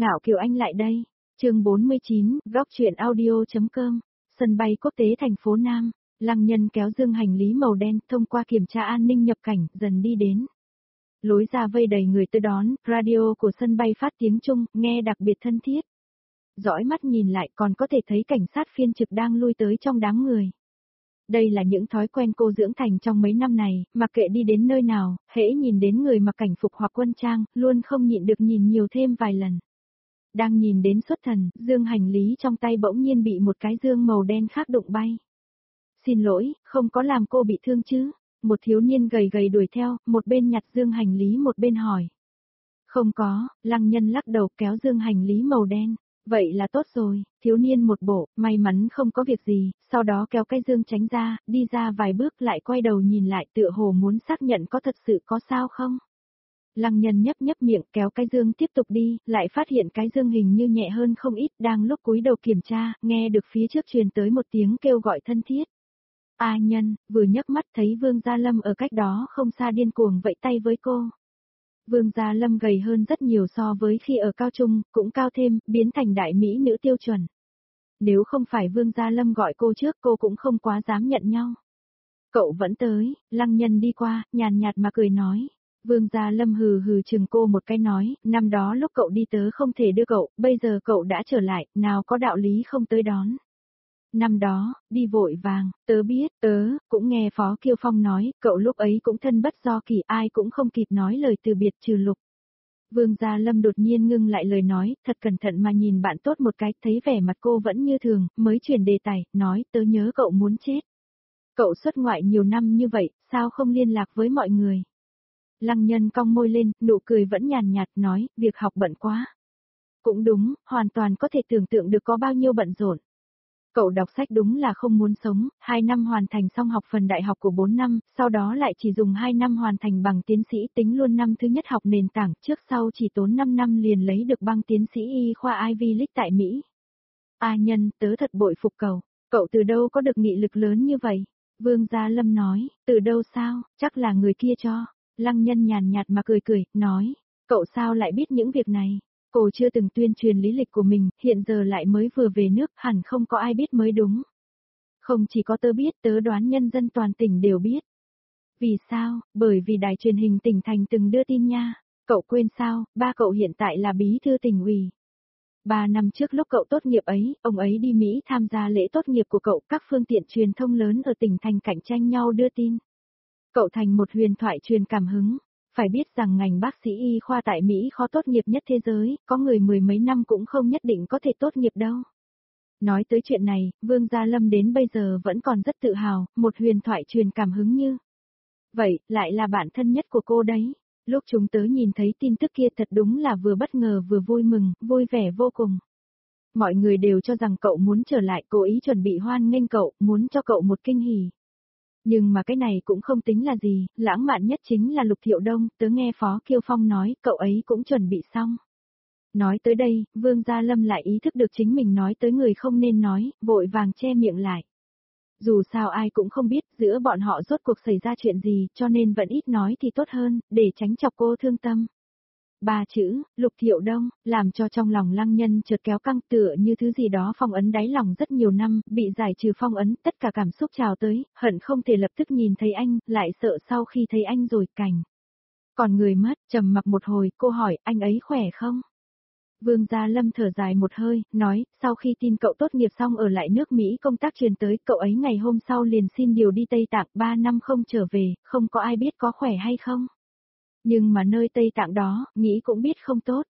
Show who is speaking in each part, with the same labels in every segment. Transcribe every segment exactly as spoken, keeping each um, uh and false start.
Speaker 1: Ngạo Kiều Anh lại đây. Chương bốn mươi chín, góc truyện audio.com. Sân bay quốc tế thành phố Nam, Lăng Nhân kéo dương hành lý màu đen thông qua kiểm tra an ninh nhập cảnh, dần đi đến. Lối ra vây đầy người tới đón, radio của sân bay phát tiếng Trung, nghe đặc biệt thân thiết. Dõi mắt nhìn lại còn có thể thấy cảnh sát phiên trực đang lui tới trong đám người. Đây là những thói quen cô dưỡng thành trong mấy năm này, mặc kệ đi đến nơi nào, hễ nhìn đến người mặc cảnh phục hoặc quân trang, luôn không nhịn được nhìn nhiều thêm vài lần. Đang nhìn đến xuất thần, dương hành lý trong tay bỗng nhiên bị một cái dương màu đen khác đụng bay. Xin lỗi, không có làm cô bị thương chứ? Một thiếu niên gầy gầy đuổi theo, một bên nhặt dương hành lý một bên hỏi. Không có, Lăng Nhân lắc đầu kéo dương hành lý màu đen. Vậy là tốt rồi, thiếu niên một bộ, may mắn không có việc gì, sau đó kéo cái dương tránh ra, đi ra vài bước lại quay đầu nhìn lại tựa hồ muốn xác nhận có thật sự có sao không. Lăng Nhân nhấp nhấp miệng kéo cái dương tiếp tục đi, lại phát hiện cái dương hình như nhẹ hơn không ít, đang lúc cúi đầu kiểm tra, nghe được phía trước truyền tới một tiếng kêu gọi thân thiết. A Nhân, vừa nhấc mắt thấy Vương Gia Lâm ở cách đó không xa điên cuồng vẫy tay với cô. Vương Gia Lâm gầy hơn rất nhiều so với khi ở cao trung, cũng cao thêm, biến thành đại mỹ nữ tiêu chuẩn. Nếu không phải Vương Gia Lâm gọi cô trước cô cũng không quá dám nhận nhau. Cậu vẫn tới, Lăng Nhân đi qua, nhàn nhạt mà cười nói. Vương Gia Lâm hừ hừ chừng cô một cái nói, năm đó lúc cậu đi tớ không thể đưa cậu, bây giờ cậu đã trở lại, nào có đạo lý không tới đón. Năm đó, đi vội vàng, tớ biết, tớ, cũng nghe Phó Kiêu Phong nói, cậu lúc ấy cũng thân bất do kỳ, ai cũng không kịp nói lời từ biệt trừ Lục. Vương Gia Lâm đột nhiên ngưng lại lời nói, thật cẩn thận mà nhìn bạn tốt một cái, thấy vẻ mặt cô vẫn như thường, mới chuyển đề tài, nói, tớ nhớ cậu muốn chết. Cậu xuất ngoại nhiều năm như vậy, sao không liên lạc với mọi người? Lăng Nhân cong môi lên, nụ cười vẫn nhàn nhạt, nói, việc học bận quá. Cũng đúng, hoàn toàn có thể tưởng tượng được có bao nhiêu bận rộn. Cậu đọc sách đúng là không muốn sống, hai năm hoàn thành xong học phần đại học của bốn năm, sau đó lại chỉ dùng hai năm hoàn thành bằng tiến sĩ, tính luôn năm thứ nhất học nền tảng, trước sau chỉ tốn năm năm liền lấy được bằng tiến sĩ y khoa Ivy League tại Mỹ. A Nhân, tớ thật bội phục cậu, cậu từ đâu có được nghị lực lớn như vậy? Vương Gia Lâm nói, từ đâu sao, chắc là người kia cho. Lăng Nhân nhàn nhạt mà cười cười, nói, cậu sao lại biết những việc này? Cô chưa từng tuyên truyền lý lịch của mình, hiện giờ lại mới vừa về nước, hẳn không có ai biết mới đúng. Không chỉ có tớ biết, tớ đoán nhân dân toàn tỉnh đều biết. Vì sao? Bởi vì đài truyền hình tỉnh thành từng đưa tin nha. Cậu quên sao, ba cậu hiện tại là bí thư tỉnh ủy. Ba năm trước lúc cậu tốt nghiệp ấy, ông ấy đi Mỹ tham gia lễ tốt nghiệp của cậu, các phương tiện truyền thông lớn ở tỉnh thành cạnh tranh nhau đưa tin. Cậu thành một huyền thoại truyền cảm hứng. Phải biết rằng ngành bác sĩ y khoa tại Mỹ khó tốt nghiệp nhất thế giới, có người mười mấy năm cũng không nhất định có thể tốt nghiệp đâu. Nói tới chuyện này, Vương Gia Lâm đến bây giờ vẫn còn rất tự hào, một huyền thoại truyền cảm hứng như. Vậy, lại là bạn thân nhất của cô đấy. Lúc chúng tớ nhìn thấy tin tức kia thật đúng là vừa bất ngờ vừa vui mừng, vui vẻ vô cùng. Mọi người đều cho rằng cậu muốn trở lại, cố ý chuẩn bị hoan nghênh cậu, muốn cho cậu một kinh hỉ. Nhưng mà cái này cũng không tính là gì, lãng mạn nhất chính là Lục Thiệu Đông, tớ nghe Phó Kiêu Phong nói, cậu ấy cũng chuẩn bị xong. Nói tới đây, Vương Gia Lâm lại ý thức được chính mình nói tới người không nên nói, vội vàng che miệng lại. Dù sao ai cũng không biết giữa bọn họ rốt cuộc xảy ra chuyện gì, cho nên vẫn ít nói thì tốt hơn, để tránh chọc cô thương tâm. Ba chữ, Lục Thiệu Đông, làm cho trong lòng Lăng Nhân chợt kéo căng tựa như thứ gì đó phong ấn đáy lòng rất nhiều năm, bị giải trừ phong ấn, tất cả cảm xúc trào tới, hận không thể lập tức nhìn thấy anh, lại sợ sau khi thấy anh rồi cảnh. Còn người mất, trầm mặc một hồi, cô hỏi, anh ấy khỏe không? Vương Gia Lâm thở dài một hơi, nói, sau khi tin cậu tốt nghiệp xong ở lại nước Mỹ công tác truyền tới, cậu ấy ngày hôm sau liền xin điều đi Tây Tạng, ba năm không trở về, không có ai biết có khỏe hay không. Nhưng mà nơi Tây Tạng đó, nghĩ cũng biết không tốt.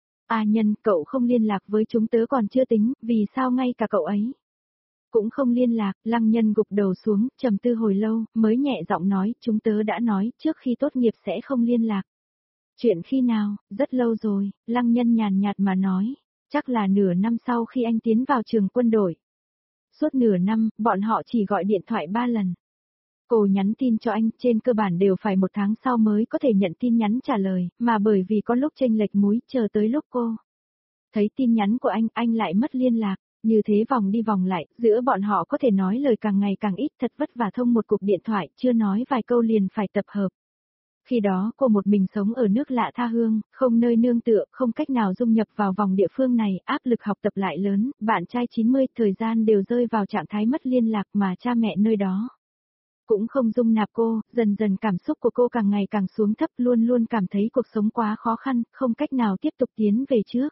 Speaker 1: A Nhân, cậu không liên lạc với chúng tớ còn chưa tính, vì sao ngay cả cậu ấy cũng không liên lạc? Lăng Nhân gục đầu xuống, trầm tư hồi lâu, mới nhẹ giọng nói, chúng tớ đã nói, trước khi tốt nghiệp sẽ không liên lạc. Chuyện khi nào? Rất lâu rồi, Lăng Nhân nhàn nhạt mà nói, chắc là nửa năm sau khi anh tiến vào trường quân đội. Suốt nửa năm, bọn họ chỉ gọi điện thoại ba lần. Cô nhắn tin cho anh, trên cơ bản đều phải một tháng sau mới có thể nhận tin nhắn trả lời, mà bởi vì có lúc chênh lệch múi, chờ tới lúc cô thấy tin nhắn của anh, anh lại mất liên lạc, như thế vòng đi vòng lại, giữa bọn họ có thể nói lời càng ngày càng ít, thật vất vả thông một cuộc điện thoại, chưa nói vài câu liền phải tập hợp. Khi đó cô một mình sống ở nước lạ tha hương, không nơi nương tựa, không cách nào dung nhập vào vòng địa phương này, áp lực học tập lại lớn, bạn trai chín mươi thời gian đều rơi vào trạng thái mất liên lạc mà cha mẹ nơi đó cũng không dung nạp cô, dần dần cảm xúc của cô càng ngày càng xuống thấp, luôn luôn cảm thấy cuộc sống quá khó khăn, không cách nào tiếp tục tiến về trước.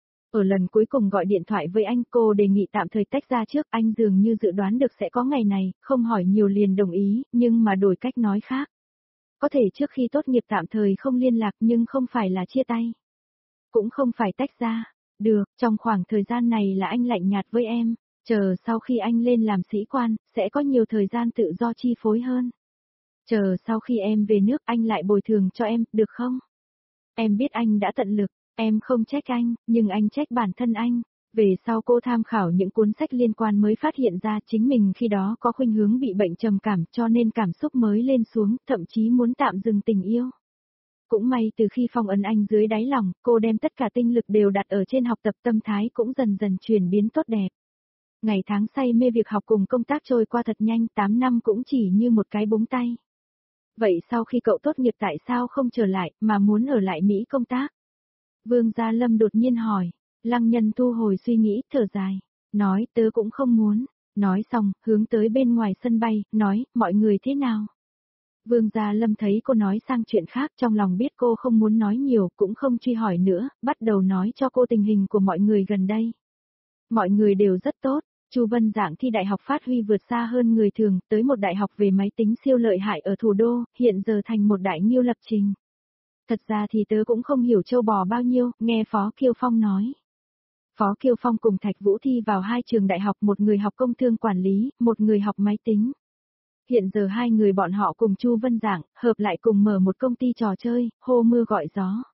Speaker 1: Ở lần cuối cùng gọi điện thoại với anh, cô đề nghị tạm thời tách ra trước, anh dường như dự đoán được sẽ có ngày này, không hỏi nhiều liền đồng ý, nhưng mà đổi cách nói khác. Có thể trước khi tốt nghiệp tạm thời không liên lạc nhưng không phải là chia tay. Cũng không phải tách ra. Được, trong khoảng thời gian này là anh lạnh nhạt với em. Chờ sau khi anh lên làm sĩ quan, sẽ có nhiều thời gian tự do chi phối hơn. Chờ sau khi em về nước anh lại bồi thường cho em, được không? Em biết anh đã tận lực, em không trách anh, nhưng anh trách bản thân anh. Về sau cô tham khảo những cuốn sách liên quan mới phát hiện ra chính mình khi đó có khuynh hướng bị bệnh trầm cảm cho nên cảm xúc mới lên xuống, thậm chí muốn tạm dừng tình yêu. Cũng may từ khi phong ấn anh dưới đáy lòng, cô đem tất cả tinh lực đều đặt ở trên học tập, tâm thái cũng dần dần chuyển biến tốt đẹp. Ngày tháng say mê việc học cùng công tác trôi qua thật nhanh, tám năm cũng chỉ như một cái búng tay. Vậy sau khi cậu tốt nghiệp tại sao không trở lại, mà muốn ở lại Mỹ công tác? Vương Gia Lâm đột nhiên hỏi. Lăng Nhân thu hồi suy nghĩ, thở dài. Nói, tớ cũng không muốn. Nói xong, hướng tới bên ngoài sân bay, nói, mọi người thế nào? Vương Gia Lâm thấy cô nói sang chuyện khác, trong lòng biết cô không muốn nói nhiều, cũng không truy hỏi nữa, bắt đầu nói cho cô tình hình của mọi người gần đây. Mọi người đều rất tốt. Chu Vân Dạng thi đại học phát huy vượt xa hơn người thường, tới một đại học về máy tính siêu lợi hại ở thủ đô, hiện giờ thành một đại nghiêu lập trình. Thật ra thì tớ cũng không hiểu châu bò bao nhiêu, nghe Phó Kiêu Phong nói. Phó Kiêu Phong cùng Thạch Vũ thi vào hai trường đại học, một người học công thương quản lý, một người học máy tính. Hiện giờ hai người bọn họ cùng Chu Vân Dạng, hợp lại cùng mở một công ty trò chơi, hô mưa gọi gió.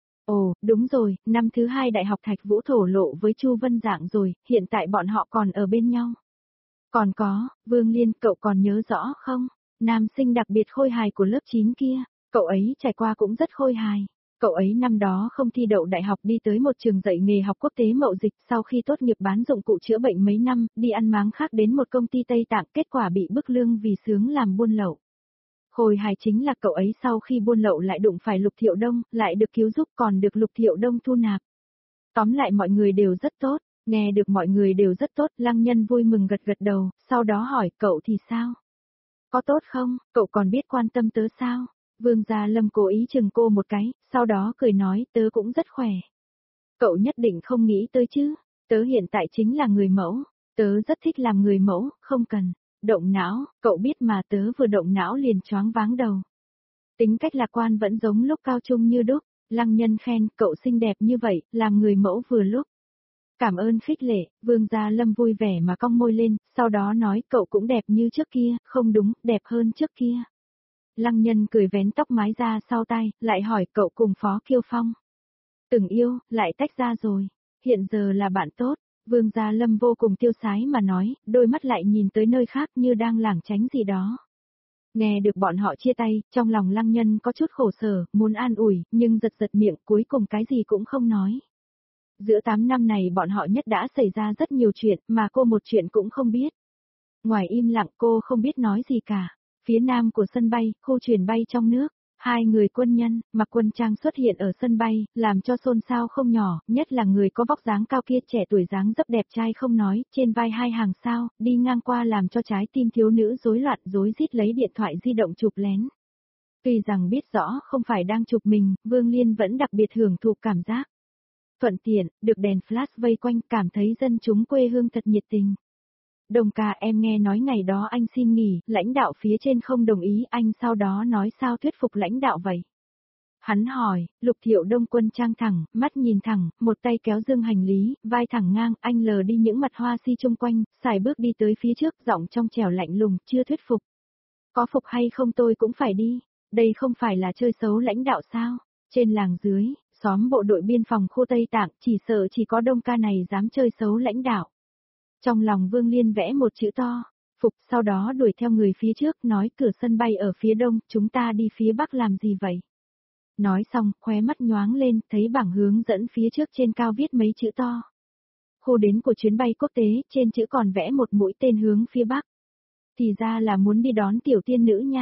Speaker 1: Ồ, đúng rồi, năm thứ hai đại học Thạch Vũ thổ lộ với Chu Vân Dạng rồi, hiện tại bọn họ còn ở bên nhau. Còn có, Vương Liên, cậu còn nhớ rõ không? Nam sinh đặc biệt khôi hài của lớp chín kia, cậu ấy trải qua cũng rất khôi hài. Cậu ấy năm đó không thi đậu đại học đi tới một trường dạy nghề học quốc tế mậu dịch, sau khi tốt nghiệp bán dụng cụ chữa bệnh mấy năm, đi ăn máng khác đến một công ty Tây Tạng, kết quả bị bức lương vì sướng làm buôn lậu. Khôi hài chính là cậu ấy sau khi buôn lậu lại đụng phải Lục Thiệu Đông, lại được cứu giúp còn được Lục Thiệu Đông thu nạp. Tóm lại mọi người đều rất tốt, nghe được mọi người đều rất tốt, Lăng Nhân vui mừng gật gật đầu, sau đó hỏi cậu thì sao? Có tốt không, cậu còn biết quan tâm tớ sao? Vương Gia Lâm cố ý chừng cô một cái, sau đó cười nói tớ cũng rất khỏe. Cậu nhất định không nghĩ tới chứ, tớ hiện tại chính là người mẫu, tớ rất thích làm người mẫu, không cần động não, cậu biết mà tớ vừa động não liền choáng váng đầu. Tính cách lạc quan vẫn giống lúc cao trung như đúc, Lăng Nhân khen cậu xinh đẹp như vậy, làm người mẫu vừa lúc. Cảm ơn khích lệ, Vương Gia Lâm vui vẻ mà cong môi lên, sau đó nói cậu cũng đẹp như trước kia, không đúng, đẹp hơn trước kia. Lăng Nhân cười vén tóc mái ra sau tai, lại hỏi cậu cùng Phó Kiêu Phong. Từng yêu, lại tách ra rồi, hiện giờ là bạn tốt. Vương Gia Lâm vô cùng tiêu sái mà nói, đôi mắt lại nhìn tới nơi khác như đang lảng tránh gì đó. Nghe được bọn họ chia tay, trong lòng Lăng Nhân có chút khổ sở, muốn an ủi, nhưng giật giật miệng cuối cùng cái gì cũng không nói. Giữa tám năm này bọn họ nhất đã xảy ra rất nhiều chuyện mà cô một chuyện cũng không biết. Ngoài im lặng cô không biết nói gì cả. Phía nam của sân bay, khu chuyển bay trong nước, hai người quân nhân, mặc quân trang xuất hiện ở sân bay, làm cho xôn xao không nhỏ, nhất là người có vóc dáng cao kia trẻ tuổi dáng dấp đẹp trai không nói, trên vai hai hàng sao, đi ngang qua làm cho trái tim thiếu nữ rối loạn rối rít lấy điện thoại di động chụp lén. Tuy rằng biết rõ không phải đang chụp mình, Vương Liên vẫn đặc biệt hưởng thụ cảm giác. Thuận tiện, được đèn flash vây quanh, cảm thấy dân chúng quê hương thật nhiệt tình. Đồng ca em nghe nói ngày đó anh xin nghỉ, lãnh đạo phía trên không đồng ý, anh sau đó nói sao thuyết phục lãnh đạo vậy? Hắn hỏi, Lục Thiệu Đông quân trang thẳng, mắt nhìn thẳng, một tay kéo dương hành lý, vai thẳng ngang, anh lờ đi những mặt hoa si chung quanh, xài bước đi tới phía trước, giọng trong trẻo lạnh lùng, chưa thuyết phục. Có phục hay không tôi cũng phải đi, đây không phải là chơi xấu lãnh đạo sao? Trên làng dưới, xóm bộ đội biên phòng khu Tây Tạng, chỉ sợ chỉ có Đông ca này dám chơi xấu lãnh đạo. Trong lòng Vương Liên vẽ một chữ to, phục, sau đó đuổi theo người phía trước, nói cửa sân bay ở phía đông, chúng ta đi phía bắc làm gì vậy? Nói xong, khóe mắt nhoáng lên, thấy bảng hướng dẫn phía trước trên cao viết mấy chữ to. Khu đến của chuyến bay quốc tế, trên chữ còn vẽ một mũi tên hướng phía bắc. Thì ra là muốn đi đón tiểu tiên nữ nha.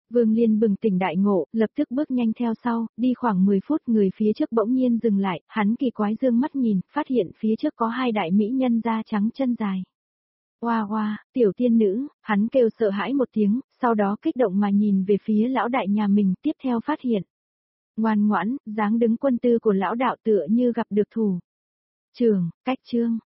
Speaker 1: Vương Liên bừng tỉnh đại ngộ, lập tức bước nhanh theo sau, đi khoảng mười phút người phía trước bỗng nhiên dừng lại, hắn kỳ quái dương mắt nhìn, phát hiện phía trước có hai đại mỹ nhân da trắng chân dài. Oa oa, tiểu tiên nữ, hắn kêu sợ hãi một tiếng, sau đó kích động mà nhìn về phía lão đại nhà mình, tiếp theo phát hiện. Ngoan ngoãn, dáng đứng quân tư của lão đạo tựa như gặp được thủ. Trường, cách trương,